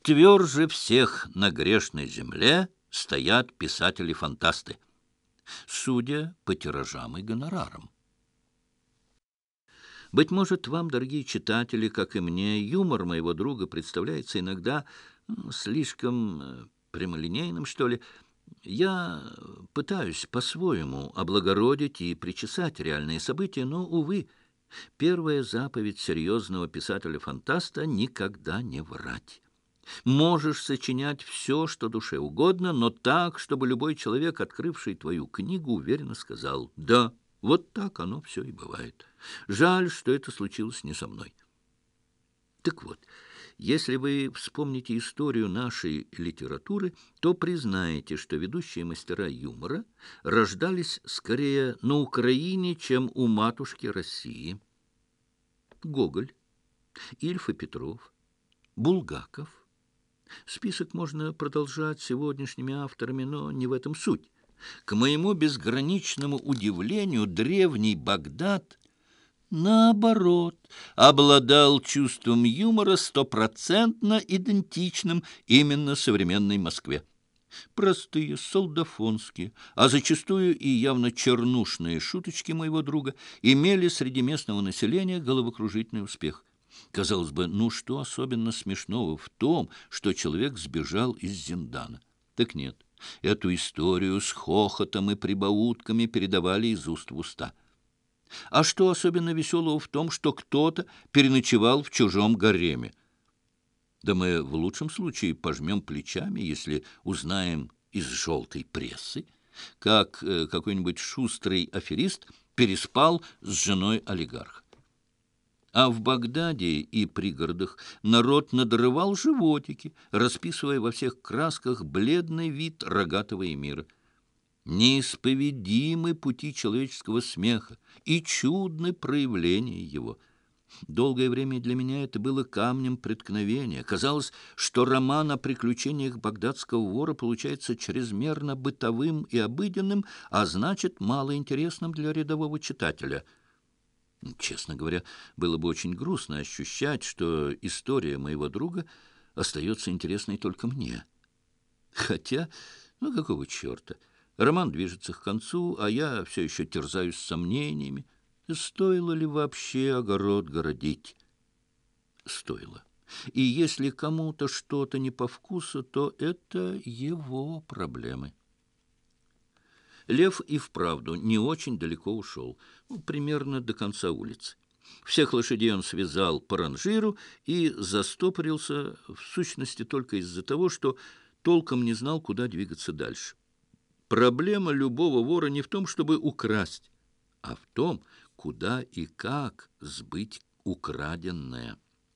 Тверже всех на грешной земле стоят писатели-фантасты, судя по тиражам и гонорарам. Быть может, вам, дорогие читатели, как и мне, юмор моего друга представляется иногда слишком прямолинейным, что ли. Я пытаюсь по-своему облагородить и причесать реальные события, но, увы, первая заповедь серьезного писателя-фантаста — никогда не врать. Можешь сочинять все, что душе угодно, но так, чтобы любой человек, открывший твою книгу, уверенно сказал: «Да, вот так оно все и бывает. Жаль, что это случилось не со мной». Так вот, если вы вспомните историю нашей литературы, то признаете, что ведущие мастера юмора рождались скорее на Украине, чем у матушки России. Гоголь, Ильф и Петров, Булгаков. Список можно продолжать сегодняшними авторами, но не в этом суть. К моему безграничному удивлению, древний Багдад, наоборот, обладал чувством юмора стопроцентно идентичным именно современной Москве. Простые, солдафонские, а зачастую и явно чернушные шуточки моего друга имели среди местного населения головокружительный успех. Казалось бы, ну что особенно смешного в том, что человек сбежал из Зиндана? Так нет, эту историю с хохотом и прибаутками передавали из уст в уста. А что особенно веселого в том, что кто-то переночевал в чужом гареме? Да мы в лучшем случае пожмем плечами, если узнаем из желтой прессы, как какой-нибудь шустрый аферист переспал с женой олигарха. А в Багдаде и пригородах народ надрывал животики, расписывая во всех красках бледный вид рогатого эмира. Неисповедимы пути человеческого смеха и чудны проявления его. Долгое время для меня это было камнем преткновения. Казалось, что роман о приключениях багдадского вора получается чрезмерно бытовым и обыденным, а значит, малоинтересным для рядового читателя. Честно говоря, было бы очень грустно ощущать, что история моего друга остается интересной только мне. Хотя, ну какого черта? Роман движется к концу, а я все еще терзаюсь сомнениями. Стоило ли вообще огород городить? Стоило. И если кому-то что-то не по вкусу, то это его проблемы. Лев и вправду не очень далеко ушел, примерно до конца улицы. Всех лошадей он связал по ранжиру и застопорился, в сущности, только из-за того, что толком не знал, куда двигаться дальше. Проблема любого вора не в том, чтобы украсть, а в том, куда и как сбыть украденное.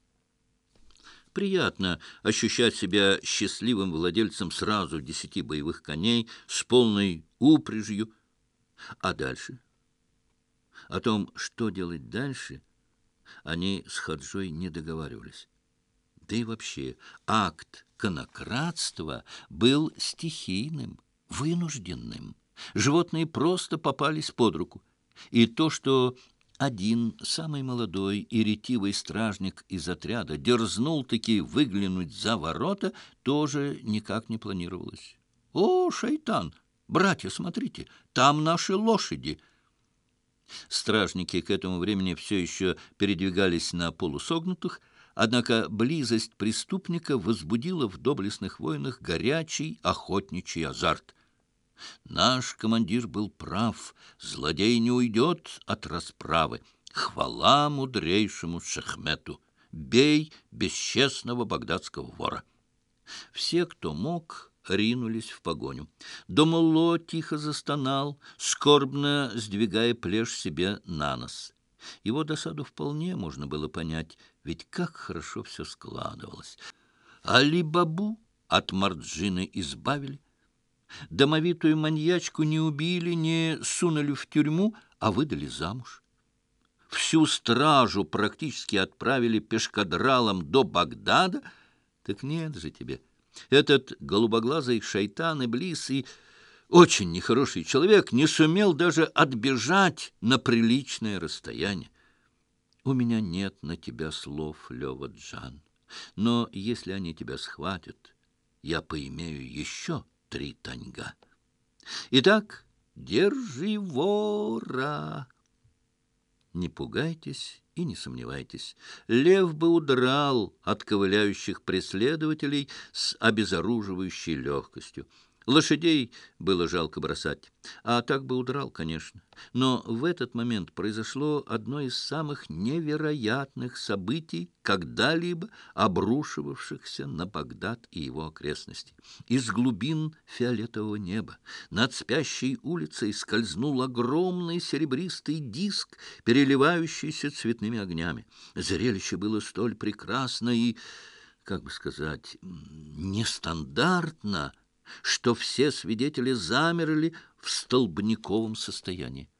Приятно ощущать себя счастливым владельцем сразу 10 боевых коней с полной упряжью. А дальше? О том, что делать дальше, они с Хаджой не договаривались. Да и вообще, акт конокрадства был стихийным, вынужденным. Животные просто попались под руку. И то, что один, самый молодой и ретивый стражник из отряда дерзнул-таки выглянуть за ворота, тоже никак не планировалось. «О, шайтан! Братья, смотрите, там наши лошади!» Стражники к этому времени все еще передвигались на полусогнутых, однако близость преступника возбудила в доблестных воинах горячий охотничий азарт. Наш командир был прав, злодей не уйдет от расправы. Хвала мудрейшему Шехмету! Бей бесчестного багдадского вора! Все, кто мог, ринулись в погоню. Домулло тихо застонал, скорбно сдвигая плешь себе на нос. Его досаду вполне можно было понять, ведь как хорошо все складывалось. Али-Бабу от Марджины избавили. Домовитую маньячку не убили, не сунули в тюрьму, а выдали замуж. Всю стражу практически отправили пешкадралом до Багдада. Так нет же тебе. Этот голубоглазый шайтан Иблис и очень нехороший человек не сумел даже отбежать на приличное расстояние. У меня нет на тебя слов, Лёва-Джан. Но если они тебя схватят, я поимею еще 3 таньга. Итак, держи вора. Не пугайтесь и не сомневайтесь. Лев бы удрал от ковыляющих преследователей с обезоруживающей легкостью. Лошадей было жалко бросать, а так бы удрал, конечно. Но в этот момент произошло одно из самых невероятных событий, когда-либо обрушивавшихся на Багдад и его окрестности. Из глубин фиолетового неба над спящей улицей скользнул огромный серебристый диск, переливающийся цветными огнями. Зрелище было столь прекрасно и, как бы сказать, нестандартно, что все свидетели замерли в столбниковом состоянии.